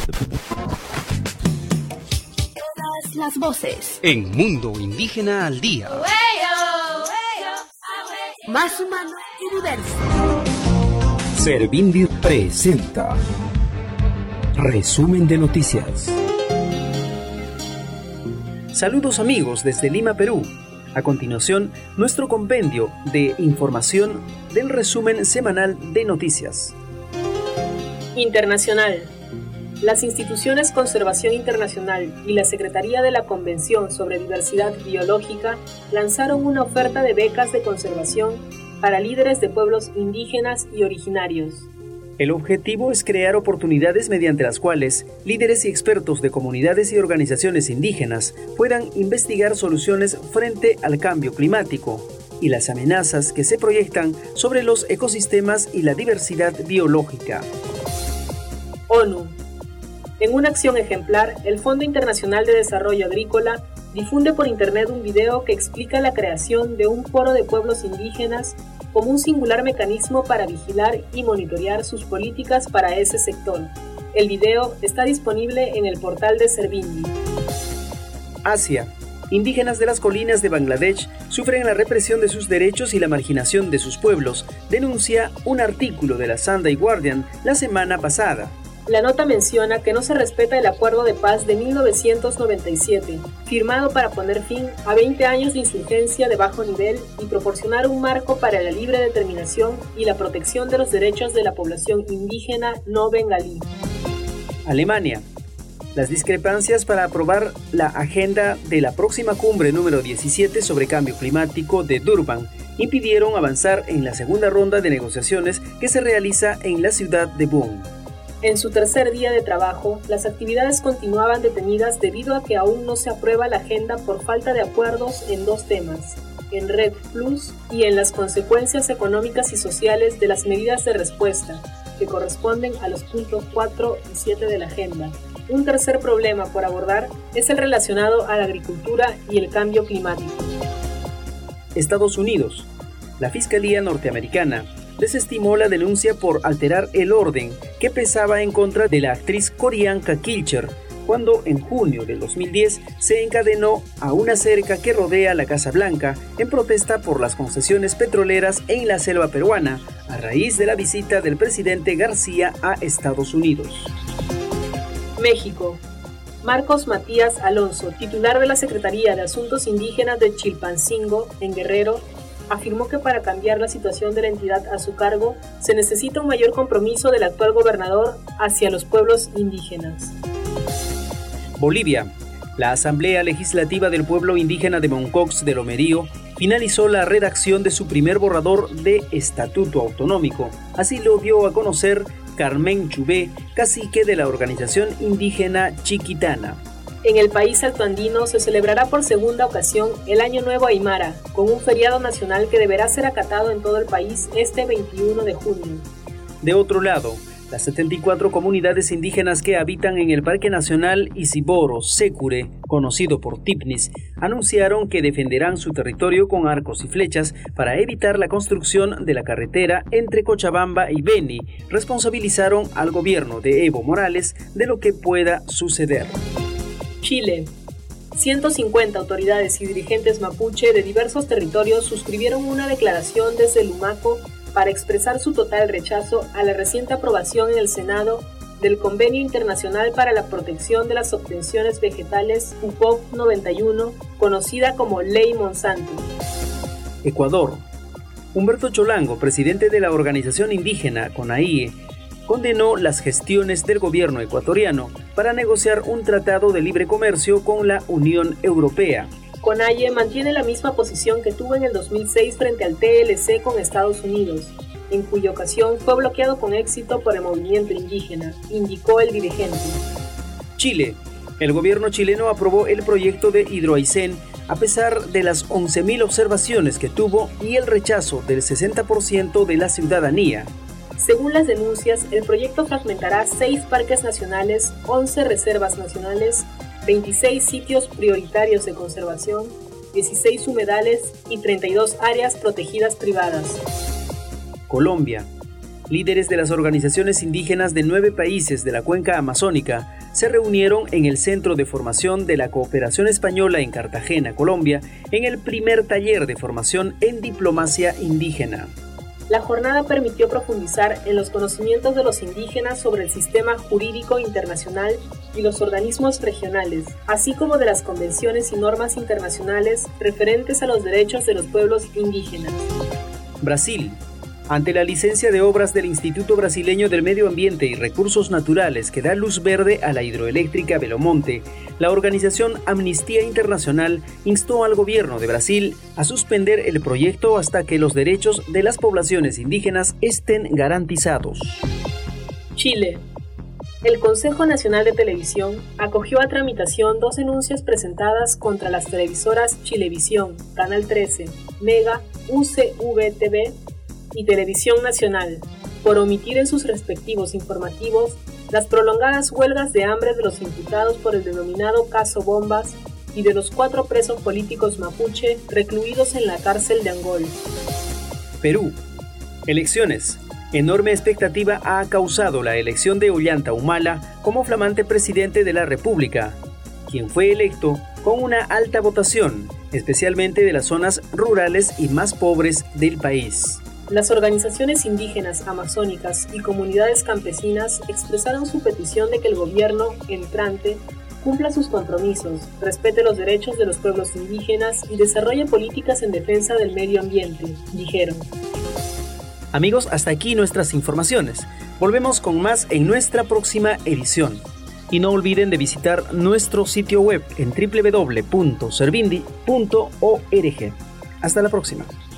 Todas las voces. En Mundo Indígena al Día. Más humano y diverso. Servindi presenta Resumen de Noticias. Saludos amigos desde Lima, Perú. A continuación, nuestro compendio de información del resumen semanal de noticias. Internacional. Las instituciones Conservación Internacional y la Secretaría de la Convención sobre Diversidad Biológica lanzaron una oferta de becas de conservación para líderes de pueblos indígenas y originarios. El objetivo es crear oportunidades mediante las cuales líderes y expertos de comunidades y organizaciones indígenas puedan investigar soluciones frente al cambio climático y las amenazas que se proyectan sobre los ecosistemas y la diversidad biológica. ONU. En una acción ejemplar, el Fondo Internacional de Desarrollo Agrícola difunde por internet un video que explica la creación de un foro de pueblos indígenas como un singular mecanismo para vigilar y monitorear sus políticas para ese sector. El video está disponible en el portal de Servindi. Asia. Indígenas de las colinas de Bangladesh sufren la represión de sus derechos y la marginación de sus pueblos, denuncia un artículo de la Sunday Guardian la semana pasada. La nota menciona que no se respeta el Acuerdo de Paz de 1997, firmado para poner fin a 20 años de insurgencia de bajo nivel y proporcionar un marco para la libre determinación y la protección de los derechos de la población indígena no bengalí. Alemania. Las discrepancias para aprobar la agenda de la próxima cumbre número 17 sobre cambio climático de Durban impidieron avanzar en la segunda ronda de negociaciones que se realiza en la ciudad de Bonn. En su tercer día de trabajo, las actividades continuaban detenidas debido a que aún no se aprueba la agenda por falta de acuerdos en dos temas, en Red Plus y en las consecuencias económicas y sociales de las medidas de respuesta, que corresponden a los puntos 4 y 7 de la agenda. Un tercer problema por abordar es el relacionado a la agricultura y el cambio climático. Estados Unidos. La Fiscalía norteamericana desestimó la denuncia por alterar el orden que pesaba en contra de la actriz Qorianka Kilcher, cuando en junio de 2010 se encadenó a una cerca que rodea la Casa Blanca en protesta por las concesiones petroleras en la selva peruana, a raíz de la visita del presidente García a Estados Unidos. México. Marcos Matías Alonso, titular de la Secretaría de Asuntos Indígenas de Chilpancingo, en Guerrero, afirmó que para cambiar la situación de la entidad a su cargo se necesita un mayor compromiso del actual gobernador hacia los pueblos indígenas. Bolivia. La Asamblea Legislativa del Pueblo Indígena de Moncox de Lomerío finalizó la redacción de su primer borrador de Estatuto Autonómico. Así lo dio a conocer Carmen Chubé, cacique de la organización indígena Chiquitana. En el país altoandino se celebrará por segunda ocasión el Año Nuevo Aymara, con un feriado nacional que deberá ser acatado en todo el país este 21 de junio. De otro lado, las 74 comunidades indígenas que habitan en el Parque Nacional Isiboro-Sécure, conocido por Tipnis, anunciaron que defenderán su territorio con arcos y flechas para evitar la construcción de la carretera entre Cochabamba y Beni. Responsabilizaron al gobierno de Evo Morales de lo que pueda suceder. Chile. 150 autoridades y dirigentes mapuche de diversos territorios suscribieron una declaración desde Lumaco para expresar su total rechazo a la reciente aprobación en el Senado del Convenio Internacional para la Protección de las Obtenciones Vegetales UPOV 91, conocida como Ley Monsanto. Ecuador. Humberto Cholango, presidente de la organización indígena CONAIE, condenó las gestiones del gobierno ecuatoriano para negociar un tratado de libre comercio con la Unión Europea. CONAIE mantiene la misma posición que tuvo en el 2006 frente al TLC con Estados Unidos, en cuya ocasión fue bloqueado con éxito por el movimiento indígena, indicó el dirigente. Chile. El gobierno chileno aprobó el proyecto de Hidroaicén a pesar de las 11.000 observaciones que tuvo y el rechazo del 60% de la ciudadanía. Según las denuncias, el proyecto fragmentará 6 parques nacionales, 11 reservas nacionales, 26 sitios prioritarios de conservación, 16 humedales y 32 áreas protegidas privadas. Colombia. Líderes de las organizaciones indígenas de 9 países de la cuenca amazónica se reunieron en el Centro de Formación de la Cooperación Española en Cartagena, Colombia, en el primer taller de formación en diplomacia indígena. La jornada permitió profundizar en los conocimientos de los indígenas sobre el sistema jurídico internacional y los organismos regionales, así como de las convenciones y normas internacionales referentes a los derechos de los pueblos indígenas. Brasil. Ante la licencia de obras del Instituto Brasileño del Medio Ambiente y Recursos Naturales que da luz verde a la hidroeléctrica Belo Monte, la organización Amnistía Internacional instó al gobierno de Brasil a suspender el proyecto hasta que los derechos de las poblaciones indígenas estén garantizados. Chile. El Consejo Nacional de Televisión acogió a tramitación 2 denuncias presentadas contra las televisoras Chilevisión, Canal 13, Mega, UCV-TV y Televisión Nacional, por omitir en sus respectivos informativos las prolongadas huelgas de hambre de los imputados por el denominado caso Bombas y de los 4 presos políticos mapuche recluidos en la cárcel de Angol. Perú. Elecciones. Enorme expectativa ha causado la elección de Ollanta Humala como flamante presidente de la República, quien fue electo con una alta votación, especialmente de las zonas rurales y más pobres del país. Las organizaciones indígenas amazónicas y comunidades campesinas expresaron su petición de que el gobierno entrante cumpla sus compromisos, respete los derechos de los pueblos indígenas y desarrolle políticas en defensa del medio ambiente, dijeron. Amigos, hasta aquí nuestras informaciones. Volvemos con más en nuestra próxima edición. Y no olviden de visitar nuestro sitio web en www.servindi.org. Hasta la próxima.